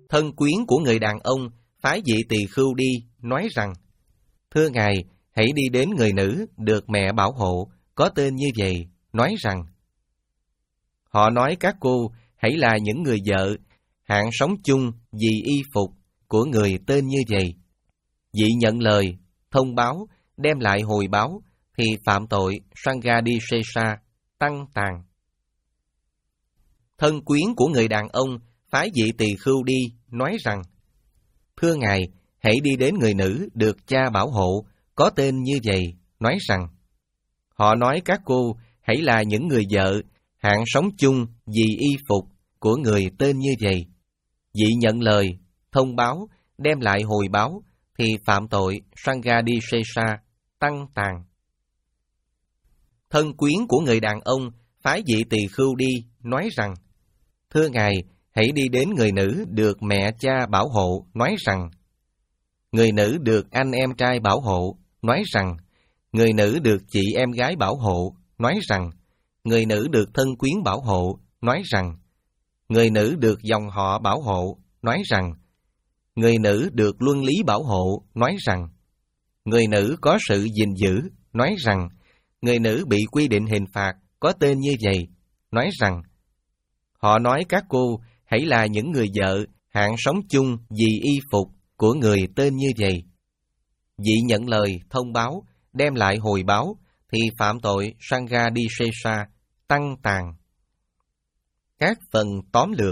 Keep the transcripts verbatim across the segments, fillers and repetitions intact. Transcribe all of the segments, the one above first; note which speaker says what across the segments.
Speaker 1: Thân quyến của người đàn ông phái vị tỳ khưu đi, nói rằng: Thưa Ngài, hãy đi đến người nữ được mẹ bảo hộ, có tên như vậy, nói rằng: Họ nói các cô hãy là những người vợ, hạng sống chung vì y phục của người tên như vậy. Vị nhận lời, thông báo, đem lại hồi báo, thì phạm tội Sanghadisesa, tăng tàn. Thân quyến của người đàn ông phái vị tỳ khưu đi, nói rằng: Thưa Ngài, hãy đi đến người nữ được cha bảo hộ, có tên như vậy, nói rằng: Họ nói các cô hãy là những người vợ, hạng sống chung vì y phục của người tên như vậy. Vị nhận lời, thông báo, đem lại hồi báo, thì phạm tội Sanghadisesa, tăng tàn. Thân quyến của người đàn ông phái vị tỳ khưu đi, nói rằng: Thưa Ngài, hãy đi đến người nữ được mẹ cha bảo hộ, nói rằng: Người nữ được anh em trai bảo hộ, nói rằng: Người nữ được chị em gái bảo hộ, nói rằng: Người nữ được thân quyến bảo hộ, nói rằng: Người nữ được dòng họ bảo hộ, nói rằng: Người nữ được luân lý bảo hộ, nói rằng: Người nữ có sự gìn giữ, nói rằng: Người nữ bị quy định hình phạt, có tên như vậy, nói rằng: Họ nói các cô hãy là những người vợ, hạng sống chung vì y phục của người tên như vậy. Vị nhận lời, thông báo, đem lại hồi báo, thì phạm tội Sanghadisesa, tăng tàn. Các phần tóm lược.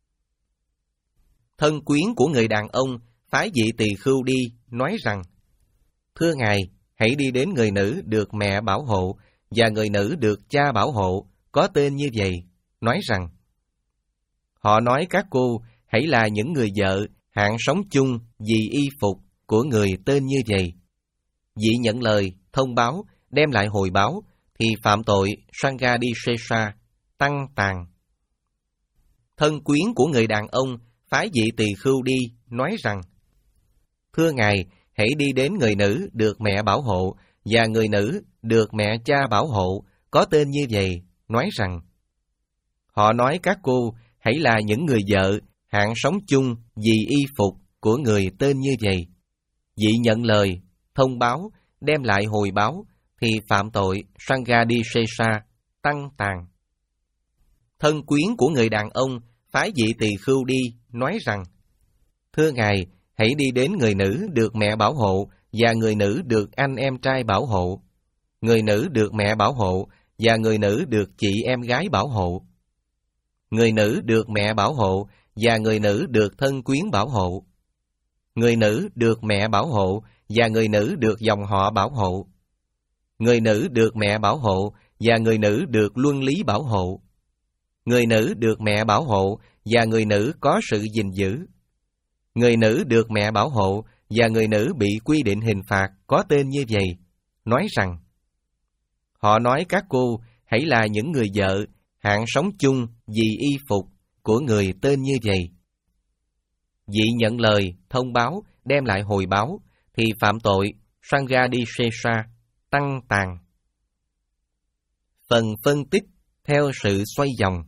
Speaker 1: Thân quyến của người đàn ông phái vị tỳ khưu đi, nói rằng: Thưa Ngài, hãy đi đến người nữ được mẹ bảo hộ và người nữ được cha bảo hộ, có tên như vậy, nói rằng: Họ nói các cô hãy là những người vợ, hạng sống chung vì y phục của người tên như vậy. Vị nhận lời, thông báo, đem lại hồi báo, thì phạm tội Sanghadisesa, tăng tàn. Thân quyến của người đàn ông phái vị tỳ khưu đi, nói rằng: Thưa Ngài, hãy đi đến người nữ được mẹ bảo hộ và người nữ được mẹ cha bảo hộ, có tên như vậy, nói rằng: Họ nói các cô hãy là những người vợ, hạng sống chung vì y phục của người tên như vậy. Vị nhận lời, thông báo, đem lại hồi báo, thì phạm tội Sanghadisesa, tăng tàn. Thân quyến của người đàn ông phái vị tỳ khưu đi, nói rằng: Thưa Ngài, hãy đi đến người nữ được mẹ bảo hộ và người nữ được anh em trai bảo hộ, người nữ được mẹ bảo hộ và người nữ được chị em gái bảo hộ, người nữ được mẹ bảo hộ và người nữ được thân quyến bảo hộ, người nữ được mẹ bảo hộ và người nữ được dòng họ bảo hộ, người nữ được mẹ bảo hộ và người nữ được luân lý bảo hộ, người nữ được mẹ bảo hộ và người nữ có sự gìn giữ, người nữ được mẹ bảo hộ và người nữ bị quy định hình phạt, có tên như vậy, nói rằng: Họ nói các cô hãy là những người vợ, hạng sống chung vì y phục của người tên như vậy. Vị nhận lời, thông báo, đem lại hồi báo, thì phạm tội Sanghadisesa, tăng tàn. Phần phân tích theo sự xoay vòng.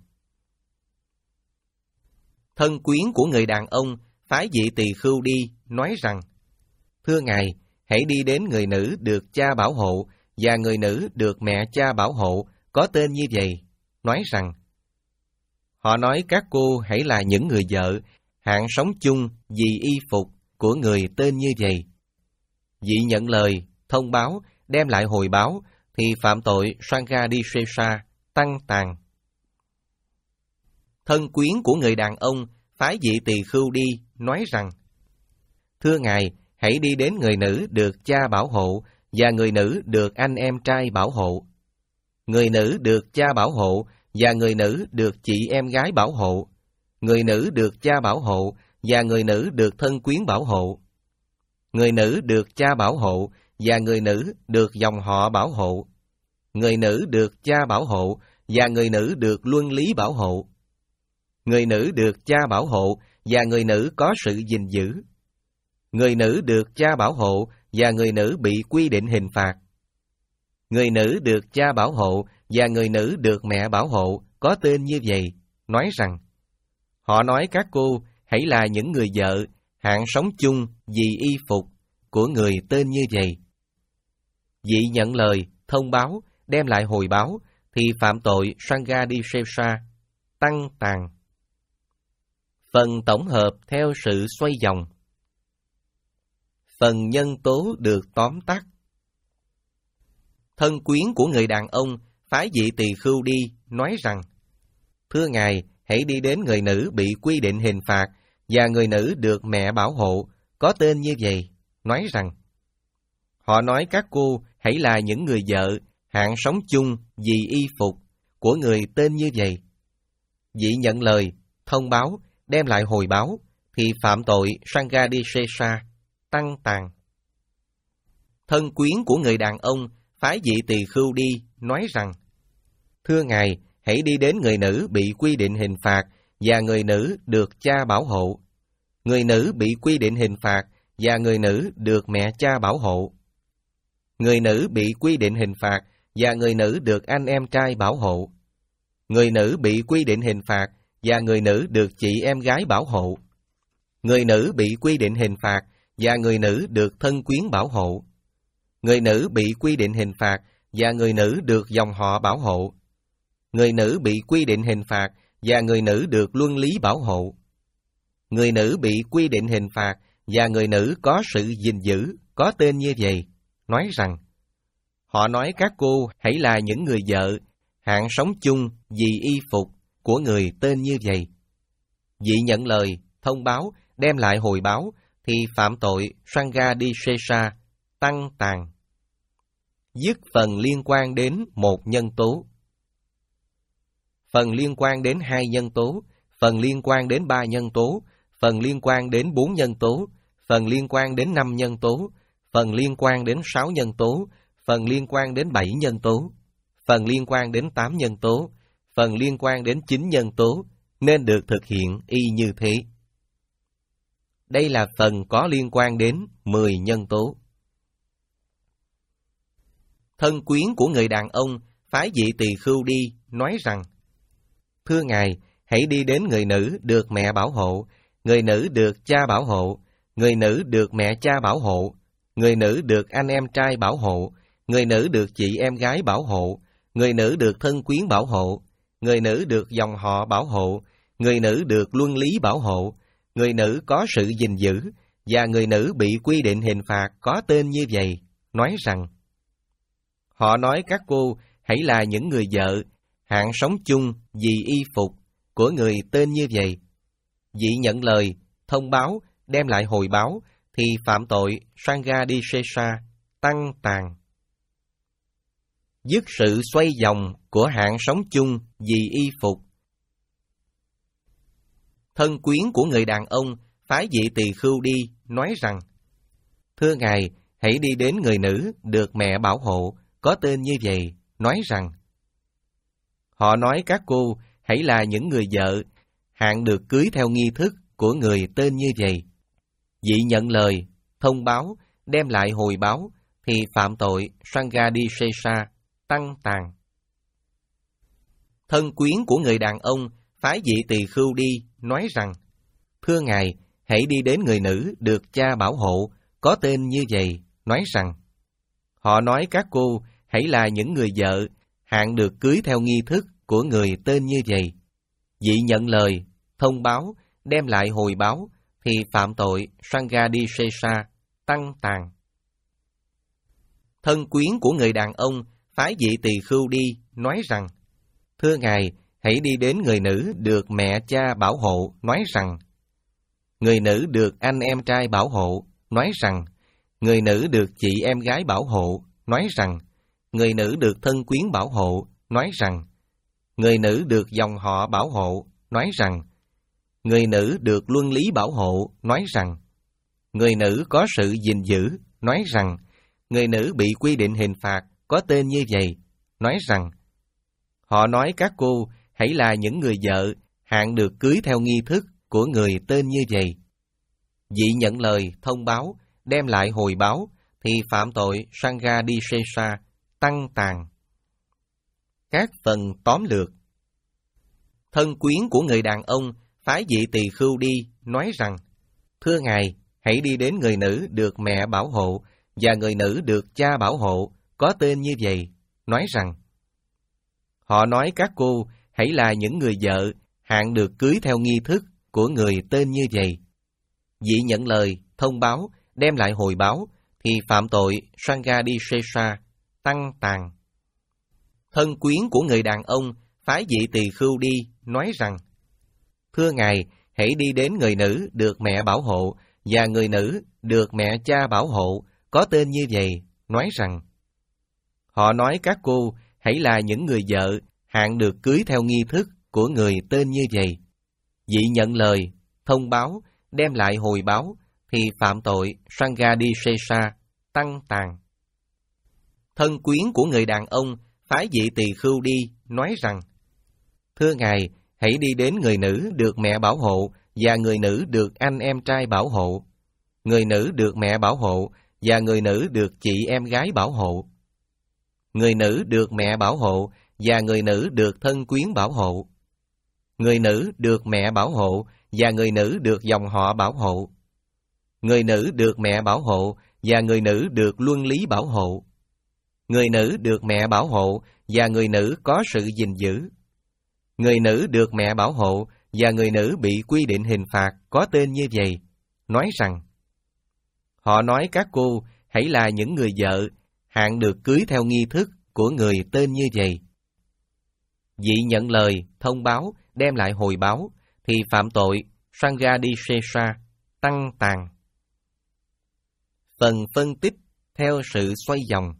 Speaker 1: Thân quyến của người đàn ông phái vị tỳ khưu đi, nói rằng: Thưa Ngài, hãy đi đến người nữ được cha bảo hộ và người nữ được mẹ cha bảo hộ, có tên như vậy, nói rằng: Họ nói các cô hãy là những người vợ, hạng sống chung vì y phục của người tên như vậy. Vị nhận lời, thông báo, đem lại hồi báo, thì phạm tội Sanghadisesa, tăng tàn. Thân quyến của người đàn ông phái vị tỳ khưu đi, nói rằng: Thưa Ngài, hãy đi đến người nữ được cha bảo hộ và người nữ được anh em trai bảo hộ, người nữ được cha bảo hộ và người nữ được chị em gái bảo hộ, người nữ được cha bảo hộ và người nữ được thân quyến bảo hộ, người nữ được cha bảo hộ và người nữ được dòng họ bảo hộ, người nữ được cha bảo hộ và người nữ được luân lý bảo hộ, người nữ được cha bảo hộ và người nữ có sự gìn giữ, người nữ được cha bảo hộ và người nữ bị quy định hình phạt, người nữ được cha bảo hộ và người nữ được mẹ bảo hộ, có tên như vậy, nói rằng: Họ nói các cô hãy là những người vợ, hạng sống chung vì y phục của người tên như vậy. Vị nhận lời, thông báo, đem lại hồi báo, thì phạm tội Sanghadishesha, tăng tàn. Phần tổng hợp theo sự xoay vòng. Phần nhân tố được tóm tắt. Thân quyến của người đàn ông phái vị tỳ khưu đi, nói rằng: Thưa Ngài, hãy đi đến người nữ bị quy định hình phạt và người nữ được mẹ bảo hộ, có tên như vậy, nói rằng: Họ nói các cô hãy là những người vợ, hạng sống chung vì y phục của người tên như vậy. Vị nhận lời, thông báo, đem lại hồi báo, thì phạm tội Sanghadishesha, tăng tàn. Thân quyến của người đàn ông phái vị tỳ khưu đi, nói rằng: Thưa Ngài, hãy đi đến người nữ bị quy định hình phạt và người nữ được cha bảo hộ. Người nữ bị quy định hình phạt và người nữ được mẹ cha bảo hộ. Người nữ bị quy định hình phạt và người nữ được anh em trai bảo hộ. Người nữ bị quy định hình phạt và người nữ được chị em gái bảo hộ. Người nữ bị quy định hình phạt và người nữ được thân quyến bảo hộ. Người nữ bị quy định hình phạt và người nữ được dòng họ bảo hộ. Người nữ bị quy định hình phạt và người nữ được luân lý bảo hộ. Người nữ bị quy định hình phạt và người nữ có sự gìn giữ, có tên như vậy, nói rằng: Họ nói các cô hãy là những người vợ, hạng sống chung vì y phục của người tên như vậy. Vị nhận lời, thông báo, đem lại hồi báo, thì phạm tội Sanghadishesha, tăng tàn. Dứt phần liên quan đến một nhân tố. Phần liên quan đến hai nhân tố, phần liên quan đến ba nhân tố, phần liên quan đến bốn nhân tố, phần liên quan đến năm nhân tố, phần liên quan đến sáu nhân tố, phần liên quan đến bảy nhân tố, phần liên quan đến tám nhân tố, phần liên quan đến chín nhân tố, nên được thực hiện y như thế. Đây là phần có liên quan đến mười nhân tố. Thân quyến của người đàn ông phái vị tỳ khưu đi, nói rằng: Thưa Ngài, hãy đi đến người nữ được mẹ bảo hộ, người nữ được cha bảo hộ, người nữ được mẹ cha bảo hộ, người nữ được anh em trai bảo hộ, người nữ được chị em gái bảo hộ, người nữ được thân quyến bảo hộ, người nữ được dòng họ bảo hộ, người nữ được luân lý bảo hộ, người nữ có sự gìn giữ, và người nữ bị quy định hình phạt có tên như vậy, nói rằng: Họ nói các cô hãy là những người vợ, hạng sống chung vì y phục của người tên như vậy. Vị nhận lời, thông báo, đem lại hồi báo, thì phạm tội Sanghadishesha, tăng tàn. Dứt sự xoay vòng của hạng sống chung vì y phục. Thân quyến của người đàn ông phái vị tỳ khưu đi, nói rằng: Thưa Ngài, hãy đi đến người nữ được mẹ bảo hộ, có tên như vậy, nói rằng: Họ nói các cô hãy là những người vợ, hạng được cưới theo nghi thức của người tên như vậy. Vị nhận lời, thông báo, đem lại hồi báo, thì phạm tội Sanghadishesha, tăng tàn. Thân quyến của người đàn ông phái vị tỳ khưu đi, nói rằng: Thưa Ngài, hãy đi đến người nữ được cha bảo hộ, có tên như vậy, nói rằng: Họ nói các cô hãy là những người vợ, hạng được cưới theo nghi thức của người tên như vậy. Vị nhận lời, thông báo, đem lại hồi báo, thì phạm tội Sanghadishesha, tăng tàn. Thân quyến của người đàn ông phái vị tỳ khưu đi, nói rằng: Thưa Ngài, hãy đi đến người nữ được mẹ cha bảo hộ, nói rằng: Người nữ được anh em trai bảo hộ, nói rằng: Người nữ được chị em gái bảo hộ, nói rằng: Người nữ được thân quyến bảo hộ, nói rằng: Người nữ được dòng họ bảo hộ, nói rằng: Người nữ được luân lý bảo hộ, nói rằng: Người nữ có sự gìn giữ, nói rằng: Người nữ bị quy định hình phạt có tên như vậy, nói rằng: Họ nói các cô hãy là những người vợ, hạng được cưới theo nghi thức của người tên như vậy. Vị nhận lời, thông báo, đem lại hồi báo, thì phạm tội Sanghadishesha, tăng tàn. Các phần tóm lược. Thân quyến của người đàn ông phái vị tỳ khưu đi, nói rằng: Thưa Ngài, hãy đi đến người nữ được mẹ bảo hộ và người nữ được cha bảo hộ, có tên như vậy, nói rằng: Họ nói các cô hãy là những người vợ, hạn được cưới theo nghi thức của người tên như vậy. Vị nhận lời, thông báo, đem lại hồi báo, thì phạm tội Sanghadisesa, tăng tàn. Thân quyến của người đàn ông phái vị tỳ khưu đi, nói rằng: Thưa Ngài, hãy đi đến người nữ được mẹ bảo hộ và người nữ được mẹ cha bảo hộ, có tên như vậy, nói rằng: Họ nói các cô hãy là những người vợ, hạn được cưới theo nghi thức của người tên như vậy. Vị nhận lời, thông báo, đem lại hồi báo, thì phạm tội Sanghadisesa, tăng tàn. Thân quyến của người đàn ông phái vị tỳ khưu đi, nói rằng: Thưa Ngài, hãy đi đến người nữ được mẹ bảo hộ và người nữ được anh em trai bảo hộ, người nữ được mẹ bảo hộ và người nữ được chị em gái bảo hộ, người nữ được mẹ bảo hộ và người nữ được thân quyến bảo hộ, người nữ được mẹ bảo hộ và người nữ được dòng họ bảo hộ, người nữ được mẹ bảo hộ và người nữ được luân lý bảo hộ, người nữ được mẹ bảo hộ và người nữ có sự gìn giữ, người nữ được mẹ bảo hộ và người nữ bị quy định hình phạt, có tên như vậy, nói rằng: Họ nói các cô hãy là những người vợ, hạn được cưới theo nghi thức của người tên như vậy. Vị nhận lời, thông báo, đem lại hồi báo, thì phạm tội Sanghadisesa, tăng tàn. Phần phân tích theo sự xoay vòng.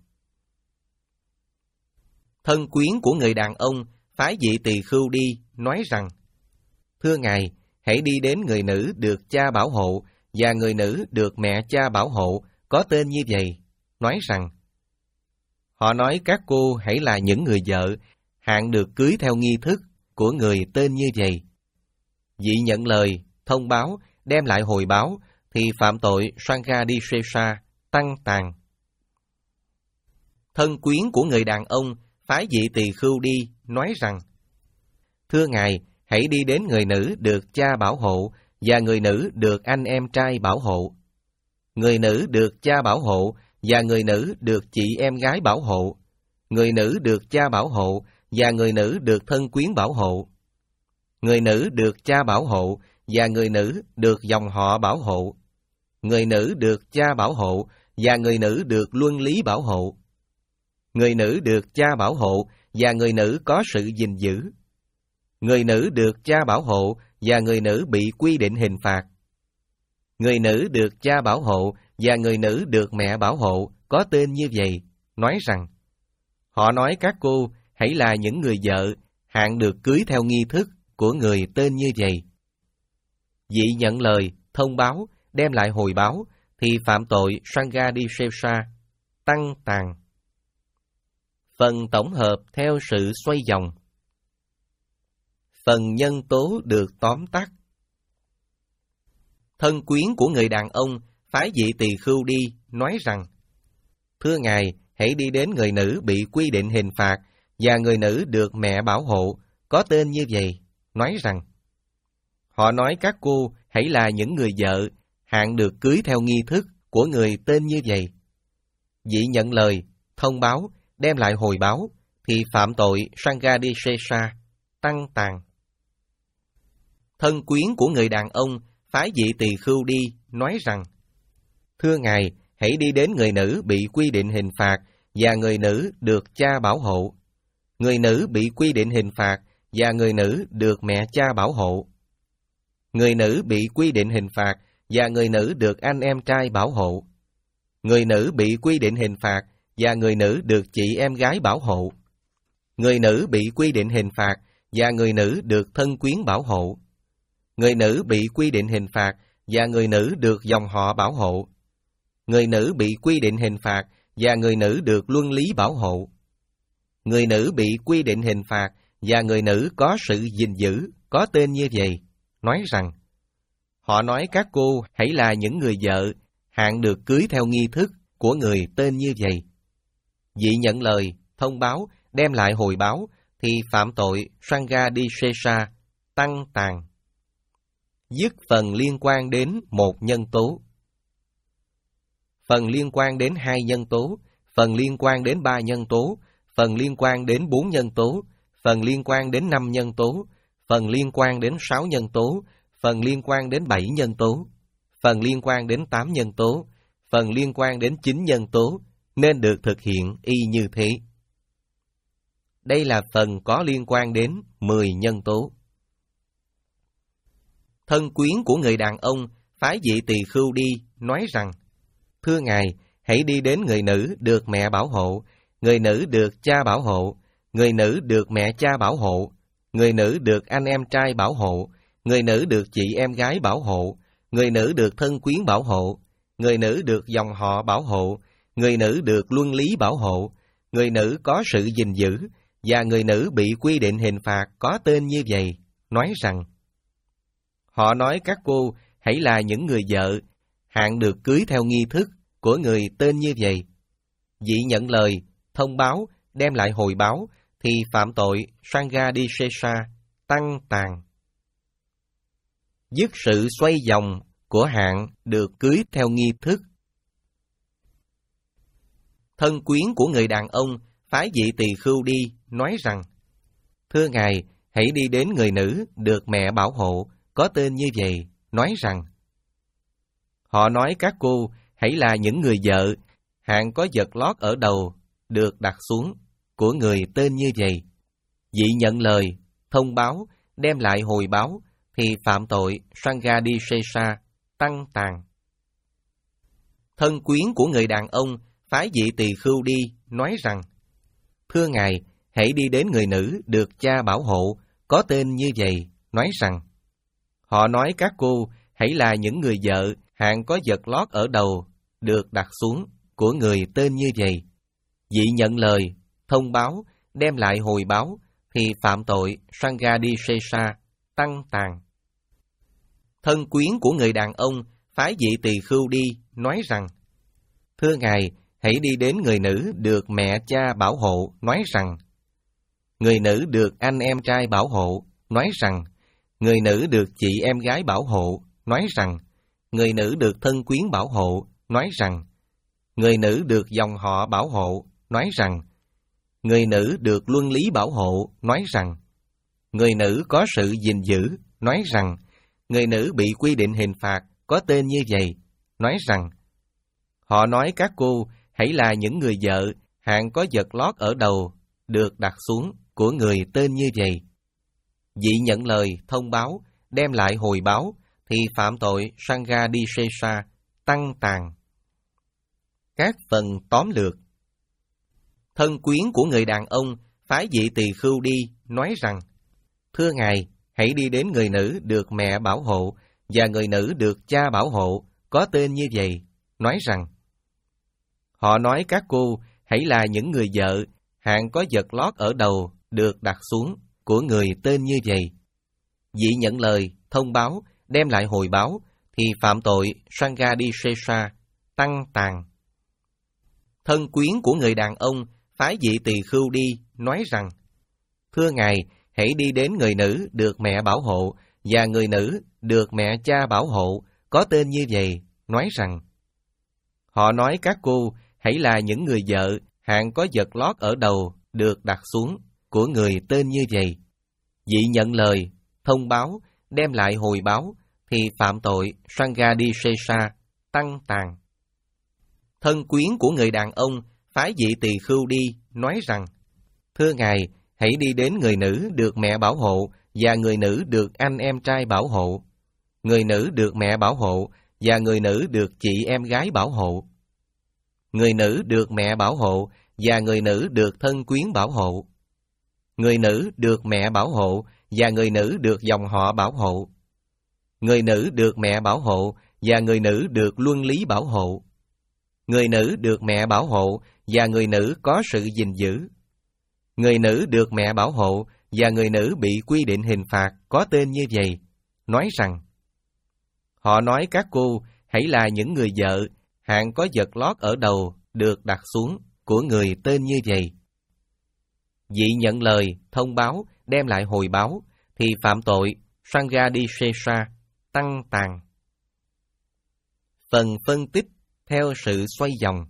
Speaker 1: Thân quyến của người đàn ông phái vị tỳ khưu đi, nói rằng: Thưa Ngài, hãy đi đến người nữ được cha bảo hộ và người nữ được mẹ cha bảo hộ, có tên như vậy, nói rằng: Họ nói các cô hãy là những người vợ, hạn được cưới theo nghi thức của người tên như vậy. Vị nhận lời, thông báo, đem lại hồi báo, thì phạm tội Sanghadisesa, tăng tàn. Thân quyến của người đàn ông phái vị tỳ khưu đi, nói rằng: Thưa Ngài, hãy đi đến người nữ được cha bảo hộ và người nữ được anh em trai bảo hộ, người nữ được cha bảo hộ và người nữ được chị em gái bảo hộ, người nữ được cha bảo hộ và người nữ được thân quyến bảo hộ, người nữ được cha bảo hộ và người nữ được dòng họ bảo hộ, người nữ được cha bảo hộ và người nữ được luân lý bảo hộ, người nữ được cha bảo hộ và người nữ có sự gìn giữ, người nữ được cha bảo hộ và người nữ bị quy định hình phạt, người nữ được cha bảo hộ và người nữ được mẹ bảo hộ, có tên như vậy, nói rằng: Họ nói các cô hãy là những người vợ, hạn được cưới theo nghi thức của người tên như vậy. Vị nhận lời, thông báo, đem lại hồi báo, thì phạm tội Sanghadisesa, tăng tàn. Phần tổng hợp theo sự xoay vòng. Phần nhân tố được tóm tắt. Thân quyến của người đàn ông phái vị tỳ khưu đi, nói rằng: Thưa Ngài, hãy đi đến người nữ bị quy định hình phạt và người nữ được mẹ bảo hộ, có tên như vậy, nói rằng: Họ nói các cô hãy là những người vợ, hạn được cưới theo nghi thức của người tên như vậy. Vị nhận lời, thông báo, đem lại hồi báo, thì phạm tội Sanghadisesa, tăng tàn. Thân quyến của người đàn ông phái vị tỳ khưu đi, nói rằng: Thưa Ngài, hãy đi đến người nữ bị quy định hình phạt và người nữ được cha bảo hộ, người nữ bị quy định hình phạt và người nữ được mẹ cha bảo hộ, người nữ bị quy định hình phạt và người nữ được anh em trai bảo hộ, người nữ bị quy định hình phạt và người nữ được chị em gái bảo hộ, người nữ bị quy định hình phạt và người nữ được thân quyến bảo hộ, người nữ bị quy định hình phạt và người nữ được dòng họ bảo hộ, người nữ bị quy định hình phạt và người nữ được luân lý bảo hộ, người nữ bị quy định hình phạt và người nữ có sự gìn giữ, có tên như vậy, nói rằng: Họ nói các cô hãy là những người vợ, hạn được cưới theo nghi thức của người tên như vậy. Vị nhận lời, thông báo, đem lại hồi báo, thì phạm tội Sanghadisesa, tăng tàn. dứt phần liên quan đến một nhân tố. Phần liên quan đến hai nhân tố, phần liên quan đến ba nhân tố, phần liên quan đến bốn nhân tố, phần liên quan đến năm nhân tố, phần liên quan đến sáu nhân tố, phần liên quan đến bảy nhân tố, phần liên quan đến tám nhân tố, phần liên quan đến chín nhân tố, nên được thực hiện y như thế. Đây là phần có liên quan đến mười nhân tố. Thân quyến của người đàn ông phái vị tỳ khưu đi, nói rằng: Thưa Ngài, hãy đi đến người nữ được mẹ bảo hộ, người nữ được cha bảo hộ, người nữ được mẹ cha bảo hộ, người nữ được anh em trai bảo hộ, người nữ được chị em gái bảo hộ, người nữ được thân quyến bảo hộ, người nữ được dòng họ bảo hộ, người nữ được luân lý bảo hộ, người nữ có sự gìn giữ, và người nữ bị quy định hình phạt có tên như vậy, nói rằng: Họ nói các cô hãy là những người vợ, hạn được cưới theo nghi thức của người tên như vậy. Vị nhận lời, thông báo, đem lại hồi báo, thì phạm tội Sanghadishesa, tăng tàn. Dứt sự xoay vòng của hạn được cưới theo nghi thức. Thân quyến của người đàn ông phái vị tỳ khưu đi, nói rằng: Thưa Ngài, hãy đi đến người nữ được mẹ bảo hộ, có tên như vậy, nói rằng: Họ nói các cô hãy là những người vợ, hạn có vật lót ở đầu, được đặt xuống, của người tên như vậy. Vị nhận lời, thông báo, đem lại hồi báo, thì phạm tội Sanghadishesa, tăng tàn. Thân quyến của người đàn ông phái vị tỳ khưu đi, nói rằng: Thưa Ngài, hãy đi đến người nữ được cha bảo hộ, có tên như vậy, nói rằng: Họ nói các cô hãy là những người vợ, hạn có vật lót ở đầu, được đặt xuống, của người tên như vậy. Vị nhận lời, thông báo, đem lại hồi báo, thì phạm tội Sanghadishesa, tăng tàn. Thân quyến của người đàn ông phái vị tỳ khưu đi, nói rằng: Thưa Ngài, hãy đi đến người nữ được mẹ cha bảo hộ, nói rằng: Người nữ được anh em trai bảo hộ, nói rằng: Người nữ được chị em gái bảo hộ, nói rằng: Người nữ được thân quyến bảo hộ, nói rằng: Người nữ được dòng họ bảo hộ, nói rằng: Người nữ được luân lý bảo hộ, nói rằng: Người nữ có sự gìn giữ, nói rằng: Người nữ bị quy định hình phạt có tên như vậy, nói rằng: Họ nói các cô hãy là những người vợ, hạn có vật lót ở đầu, được đặt xuống, của người tên như vậy. Vị nhận lời, thông báo, đem lại hồi báo, thì phạm tội Sanghadishesa, tăng tàn. Các phần tóm lược. Thân quyến của người đàn ông phái vị tỳ khưu đi, nói rằng: Thưa Ngài, hãy đi đến người nữ được mẹ bảo hộ, và người nữ được cha bảo hộ, có tên như vậy, nói rằng: Họ nói các cô hãy là những người vợ, hạn có vật lót ở đầu, được đặt xuống, của người tên như vậy. Vị nhận lời, thông báo, đem lại hồi báo, thì phạm tội Sanghadishesa, tăng tàn. Thân quyến của người đàn ông phái vị tỳ khưu đi, nói rằng: Thưa Ngài, hãy đi đến người nữ được mẹ bảo hộ, và người nữ được mẹ cha bảo hộ, có tên như vậy, nói rằng: Họ nói các cô hãy là những người vợ, hạn có vật lót ở đầu, được đặt xuống, của người tên như vậy. Vị nhận lời, thông báo, đem lại hồi báo, thì phạm tội Sanghadishesa, tăng tàn. Thân quyến của người đàn ông phái vị tỳ khưu đi, nói rằng: Thưa Ngài, hãy đi đến người nữ được mẹ bảo hộ, và người nữ được anh em trai bảo hộ, người nữ được mẹ bảo hộ, và người nữ được chị em gái bảo hộ, người nữ được mẹ bảo hộ, và người nữ được thân quyến bảo hộ, người nữ được mẹ bảo hộ, và người nữ được dòng họ bảo hộ, người nữ được mẹ bảo hộ, và người nữ được luân lý bảo hộ, người nữ được mẹ bảo hộ, và người nữ có sự gìn giữ, người nữ được mẹ bảo hộ, và người nữ bị quy định hình phạt có tên như vậy, nói rằng: Họ nói các cô hãy là những người vợ, hạn có vật lót ở đầu, được đặt xuống, của người tên như vậy. Vị nhận lời, thông báo, đem lại hồi báo, thì phạm tội Sanghadishesa, tăng tàn. Phần phân tích theo sự xoay vòng.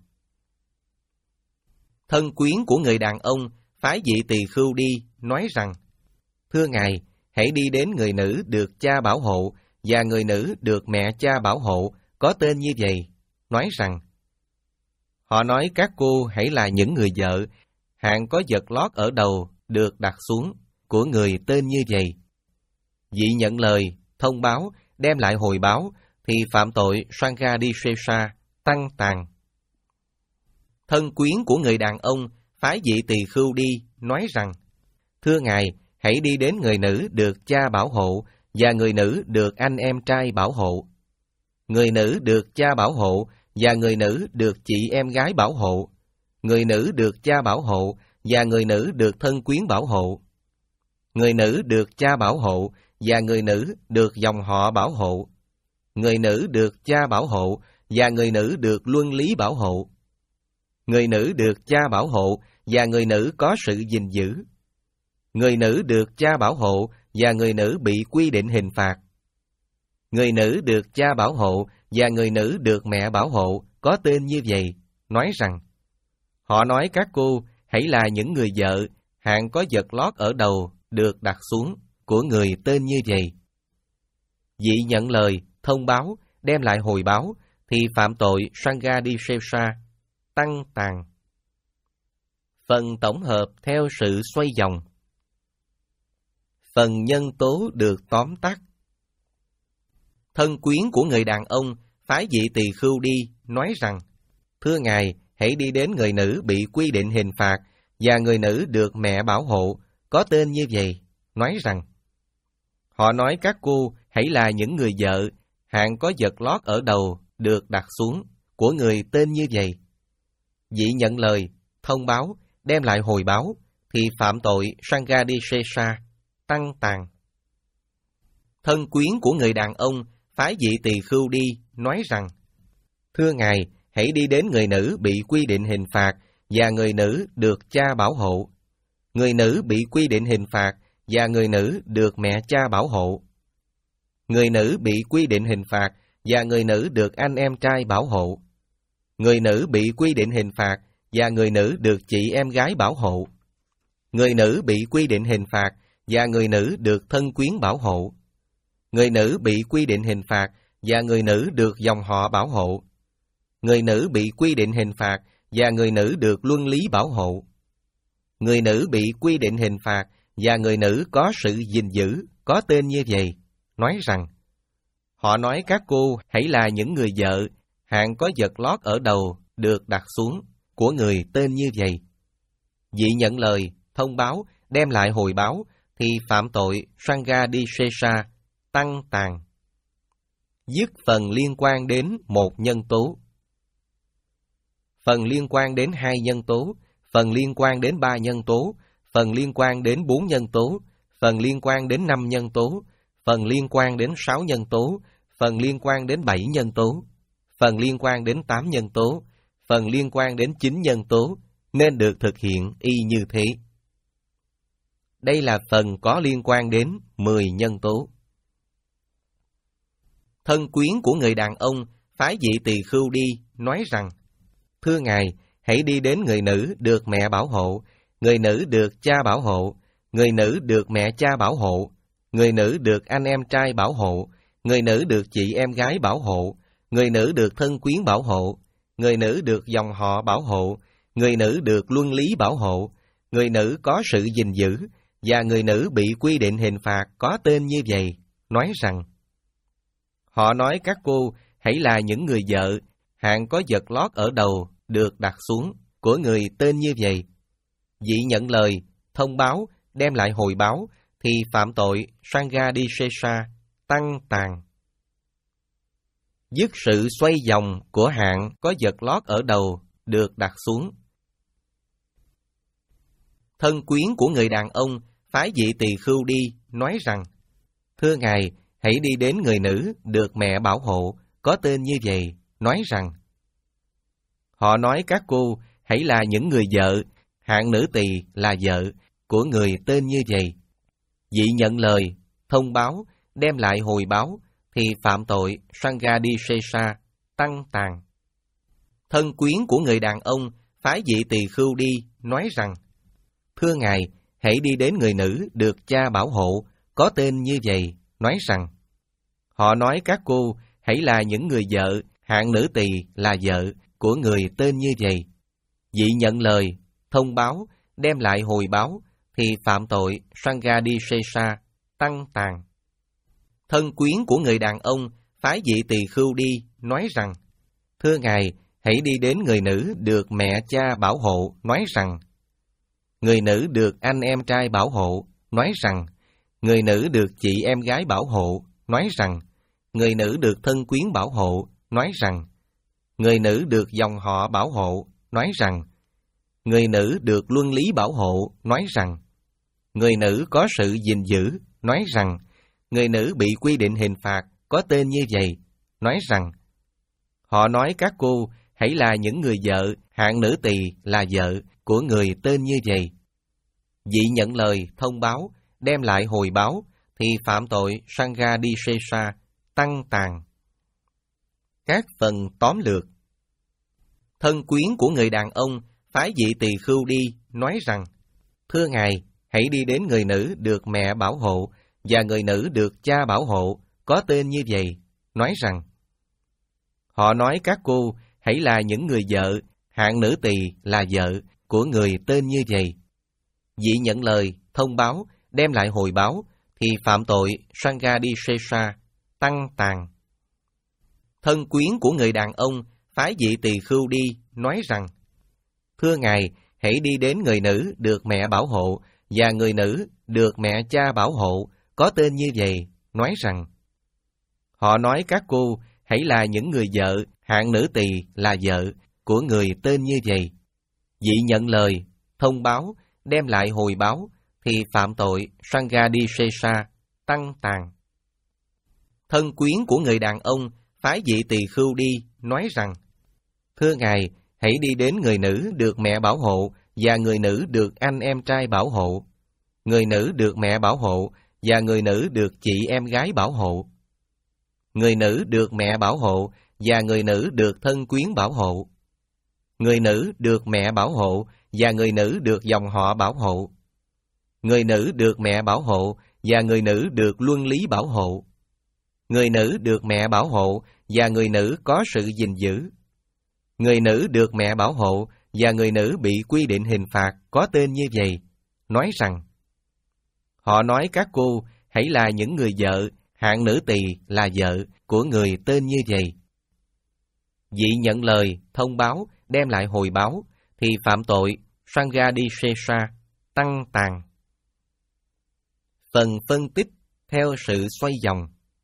Speaker 1: Thân quyến của người đàn ông phái vị tỳ khưu đi, nói rằng: Thưa Ngài, hãy đi đến người nữ được cha bảo hộ và người nữ được mẹ cha bảo hộ, có tên như vậy, nói rằng: Họ nói các cô hãy là những người vợ, hạng có vật lót ở đầu được đặt xuống, của người tên như vậy. Vị nhận lời, thông báo, đem lại hồi báo, thì phạm tội Sanghadisesa, tăng tàn. Thân quyến của người đàn ông phái vị tỳ khưu đi, nói rằng: Thưa Ngài, hãy đi đến người nữ được cha bảo hộ và người nữ được anh em trai bảo hộ. Người nữ được cha bảo hộ và người nữ được chị em gái bảo hộ. Người nữ được cha bảo hộ và người nữ được thân quyến bảo hộ. Người nữ được cha bảo hộ và người nữ được dòng họ bảo hộ. Người nữ được cha bảo hộ và người nữ được luân lý bảo hộ. Người nữ được cha bảo hộ và người nữ có sự gìn giữ. Người nữ được cha bảo hộ và người nữ bị quy định hình phạt. Người nữ được cha bảo hộ và người nữ được mẹ bảo hộ, có tên như vậy, nói rằng: Họ nói các cô hãy là những người vợ, hạng có vật lót ở đầu được đặt xuống, của người tên như vậy. Vị nhận lời, thông báo, đem lại hồi báo, thì phạm tội Sanghadisesa, tăng tàn. Phần tổng hợp theo sự xoay vòng. Phần nhân tố được tóm tắt. Thân quyến của người đàn ông phái vị tỳ khưu đi, nói rằng: Thưa Ngài, hãy đi đến người nữ bị quy định hình phạt và người nữ được mẹ bảo hộ, có tên như vậy, nói rằng: Họ nói các cô hãy là những người vợ, hạng có vật lót ở đầu được đặt xuống, của người tên như vậy. Vị nhận lời, thông báo, đem lại hồi báo, thì phạm tội Sanghadisesa, tăng tàn. Thân quyến của người đàn ông phái vị tỳ khưu đi, nói rằng: Thưa Ngài, hãy đi đến người nữ bị quy định hình phạt và người nữ được cha bảo hộ. Người nữ bị quy định hình phạt và người nữ được mẹ cha bảo hộ. Người nữ bị quy định hình phạt và người nữ được anh em trai bảo hộ. Người nữ bị quy định hình phạt và người nữ được chị em gái bảo hộ. Người nữ bị quy định hình phạt và người nữ được thân quyến bảo hộ. Người nữ bị quy định hình phạt và người nữ được dòng họ bảo hộ. Người nữ bị quy định hình phạt và người nữ được luân lý bảo hộ. Người nữ bị quy định hình phạt và người nữ có sự gìn giữ, có tên như vậy, nói rằng: Họ nói các cô hãy là những người vợ, hạng có vật lót ở đầu được đặt xuống, của người tên như vậy. Vị nhận lời, thông báo, đem lại hồi báo, thì phạm tội Sanghadisesa, tăng tàn. Dứt phần liên quan đến một nhân tố. Phần liên quan đến hai nhân tố, phần liên quan đến ba nhân tố, phần liên quan đến bốn nhân tố, phần liên quan đến năm nhân tố, phần liên quan đến sáu nhân tố, phần liên quan đến bảy nhân tố, phần liên quan đến tám nhân tố, phần liên quan đến chín nhân tố, nên được thực hiện y như thế. Đây là phần có liên quan đến mười nhân tố. Thân quyến của người đàn ông phái vị tỳ khưu đi, nói rằng: Thưa Ngài, hãy đi đến người nữ được mẹ bảo hộ, người nữ được cha bảo hộ, người nữ được mẹ cha bảo hộ, người nữ được anh em trai bảo hộ, người nữ được chị em gái bảo hộ, người nữ được thân quyến bảo hộ, người nữ được dòng họ bảo hộ, người nữ được luân lý bảo hộ, người nữ có sự gìn giữ, và người nữ bị quy định hình phạt có tên như vậy, nói rằng: Họ nói các cô hãy là những người vợ, hạng có vật lót ở đầu được đặt xuống, của người tên như vậy. Vị nhận lời, thông báo, đem lại hồi báo, thì phạm tội Sanghadisesa, tăng tàn. Dứt sự xoay vòng của hạng có vật lót ở đầu được đặt xuống. Thân quyến của người đàn ông phái vị tỳ khưu đi, nói rằng: Thưa Ngài, hãy đi đến người nữ được mẹ bảo hộ, có tên như vậy, nói rằng: Họ nói các cô hãy là những người vợ, hạng nữ tỳ là vợ, của người tên như vậy. Vị nhận lời, thông báo, đem lại hồi báo, thì thì phạm tội Sanghadisesa, tăng tàn. Thân quyến của người đàn ông phái vị tỳ khưu đi, nói rằng: Thưa Ngài, hãy đi đến người nữ được cha bảo hộ, có tên như vậy, nói rằng: Họ nói các cô hãy là những người vợ, hạng nữ tỳ là vợ của người tên như vậy. Vị nhận lời, thông báo, đem lại hồi báo, thì phạm tội Sanghadisesa, tăng tàn. Thân quyến của người đàn ông phái vị tỳ khưu đi, nói rằng: Thưa Ngài, hãy đi đến người nữ được mẹ cha bảo hộ, nói rằng: Người nữ được anh em trai bảo hộ, nói rằng: Người nữ được chị em gái bảo hộ, nói rằng: Người nữ được thân quyến bảo hộ, nói rằng: Người nữ được dòng họ bảo hộ, nói rằng: Người nữ được luân lý bảo hộ, nói rằng: Người nữ có sự gìn giữ, nói rằng: Người nữ bị quy định hình phạt, có tên như vậy, nói rằng: Họ nói các cô hãy là những người vợ, hạng nữ tỳ là vợ của người tên như vậy. Vị nhận lời, thông báo, đem lại hồi báo, thì phạm tội Sanghadisesa, tăng tàn. Các phần tóm lược. Thân quyến của người đàn ông phái vị tỳ khưu đi, nói rằng: Thưa Ngài, hãy đi đến người nữ được mẹ bảo hộ và người nữ được cha bảo hộ, có tên như vậy, nói rằng: Họ nói các cô hãy là những người vợ, hạng nữ tỳ là vợ của người tên như vậy. Vị nhận lời, thông báo, đem lại hồi báo, thì phạm tội Sanghadisesa, tăng tàn. Thân quyến của người đàn ông phái vị tỳ khưu đi, nói rằng: Thưa Ngài, hãy đi đến người nữ được mẹ bảo hộ và người nữ được mẹ cha bảo hộ, có tên như vậy, nói rằng: Họ nói các cô hãy là những người vợ, hạng nữ tỳ là vợ của người tên như vậy. Vị nhận lời, thông báo, đem lại hồi báo, thì phạm tội Sanghadisesa, tăng tàn. Thân quyến của người đàn ông phái vị tỳ khưu đi, nói rằng: Thưa Ngài, hãy đi đến người nữ được mẹ bảo hộ và người nữ được anh em trai bảo hộ, người nữ được mẹ bảo hộ và người nữ được chị em gái bảo hộ, người nữ được mẹ bảo hộ và người nữ được thân quyến bảo hộ, người nữ được mẹ bảo hộ và người nữ được dòng họ bảo hộ, người nữ được mẹ bảo hộ và người nữ được luân lý bảo hộ, người nữ được mẹ bảo hộ và người nữ có sự gìn giữ, người nữ được mẹ bảo hộ và người nữ bị quy định hình phạt, có tên như vậy, nói rằng: Họ nói các cô hãy là những người vợ, hạng nữ tỳ là vợ của người tên như vậy. Vị nhận lời, thông báo, đem lại hồi báo, thì phạm tội Sanghadisesa, tăng tàn. Phần phân tích theo sự xoay vòng.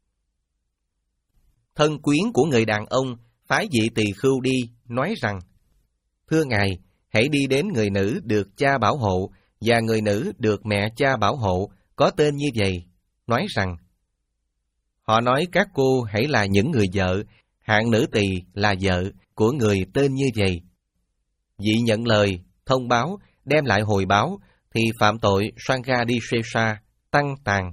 Speaker 1: Thân quyến của người đàn ông phái vị tỳ khưu đi, nói rằng: Thưa Ngài, hãy đi đến người nữ được cha bảo hộ và người nữ được mẹ cha bảo hộ, có tên như vậy, nói rằng: Họ nói các cô hãy là những người vợ, hạng nữ tỳ là vợ của người tên như vậy. Vị nhận lời, thông báo, đem lại hồi báo, thì phạm tội Sanghadisesa, tăng tàn.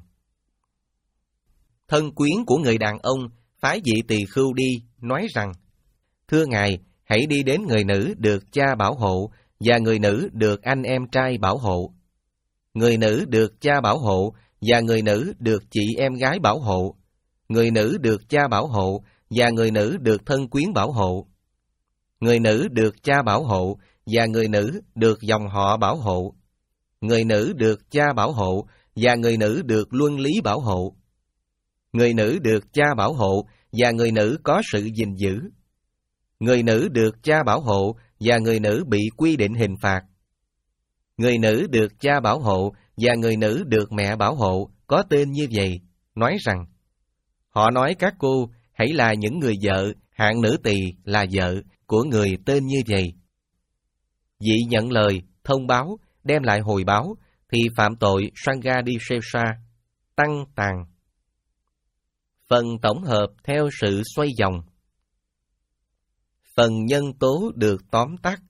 Speaker 1: Thân quyến của người đàn ông phái vị tỳ khưu đi, nói rằng: Thưa Ngài, hãy đi đến người nữ được cha bảo hộ và người nữ được anh em trai bảo hộ, người nữ được cha bảo hộ và người nữ được chị em gái bảo hộ, người nữ được cha bảo hộ và người nữ được thân quyến bảo hộ, người nữ được cha bảo hộ và người nữ được dòng họ bảo hộ, người nữ được cha bảo hộ và người nữ được luân lý bảo hộ, người nữ được cha bảo hộ và người nữ có sự gìn giữ, người nữ được cha bảo hộ và người nữ bị quy định hình phạt, người nữ được cha bảo hộ và người nữ được mẹ bảo hộ, có tên như vậy, nói rằng: Họ nói các cô hãy là những người vợ, hạng nữ tỳ là vợ của người tên như vậy. Vị nhận lời, thông báo, đem lại hồi báo, thì phạm tội Sanghadisesa, tăng tàn. Phần tổng hợp theo sự xoay vòng. Phần nhân tố được tóm tắt.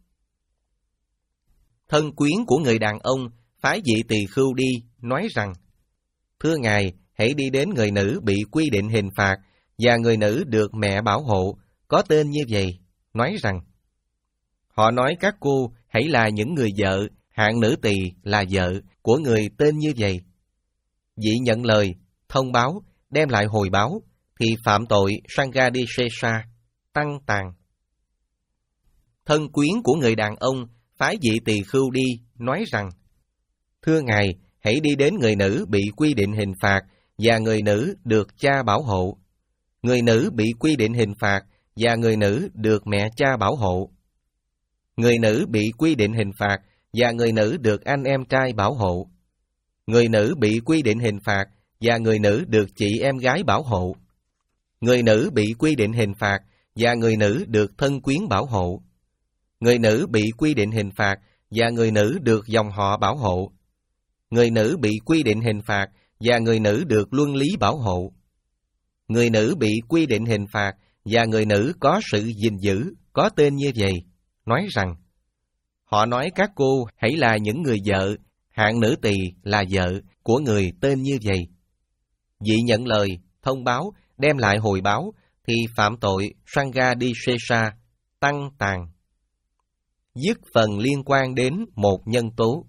Speaker 1: Thân quyến của người đàn ông phái vị tỳ khưu đi, nói rằng: Thưa Ngài, hãy đi đến người nữ bị quy định hình phạt và người nữ được mẹ bảo hộ, có tên như vậy, nói rằng: Họ nói các cô hãy là những người vợ, hạng nữ tỳ là vợ của người tên như vậy. Vị nhận lời, thông báo, đem lại hồi báo, thì phạm tội Sanghadisesa, tăng tàn. Thân quyến của người đàn ông phái vị tỳ khưu đi, nói rằng: Thưa ngài, hãy đi đến người nữ bị quy định hình phạt và người nữ được cha bảo hộ. Người nữ bị quy định hình phạt và người nữ được mẹ cha bảo hộ. Người nữ bị quy định hình phạt và người nữ được anh em trai bảo hộ. Người nữ bị quy định hình phạt và người nữ được chị em gái bảo hộ. Người nữ bị quy định hình phạt và người nữ được thân quyến bảo hộ. Người nữ bị quy định hình phạt và người nữ được dòng họ bảo hộ. Người nữ bị quy định hình phạt và người nữ được luân lý bảo hộ. Người nữ bị quy định hình phạt và người nữ có sự gìn giữ, có tên như vậy, nói rằng: Họ nói các cô hãy là những người vợ, hạng nữ tỳ là vợ của người tên như vậy. Vị nhận lời, thông báo, đem lại hồi báo, thì phạm tội Sanghadisesa, tăng tàn. Dứt phần liên quan đến một nhân tố.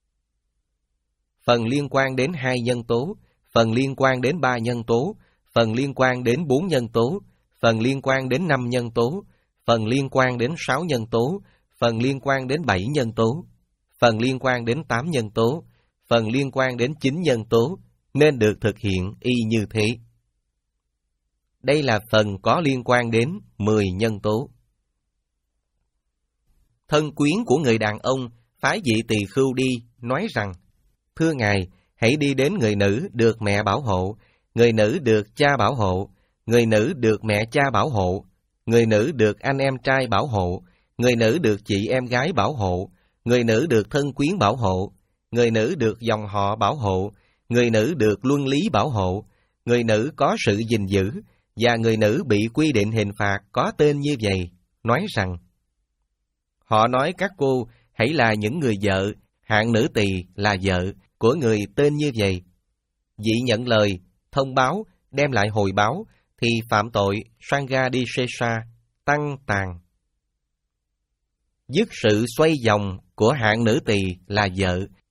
Speaker 1: Phần liên quan đến hai nhân tố, phần liên quan đến ba nhân tố, phần liên quan đến bốn nhân tố, phần liên quan đến năm nhân tố, phần liên quan đến sáu nhân tố, phần liên quan đến bảy nhân tố, phần liên quan đến tám nhân tố, phần liên quan đến chín nhân tố, nên được thực hiện y như thế. Đây là phần có liên quan đến mười nhân tố. Thân quyến của người đàn ông phái vị tỳ khưu đi, nói rằng: Thưa ngài, hãy đi đến người nữ được mẹ bảo hộ, người nữ được cha bảo hộ, người nữ được mẹ cha bảo hộ, người nữ được anh em trai bảo hộ, người nữ được chị em gái bảo hộ, người nữ được thân quyến bảo hộ, người nữ được dòng họ bảo hộ, người nữ được luân lý bảo hộ, người nữ có sự gìn giữ, và người nữ bị quy định hình phạt có tên như vậy, nói rằng: Họ nói các cô hãy là những người vợ, hạng nữ tỳ là vợ của người tên như vậy. Vị nhận lời, thông báo, đem lại hồi báo, thì phạm tội Sanghadisesa, tăng tàn. Dứt sự xoay vòng của hạng nữ tỳ là vợ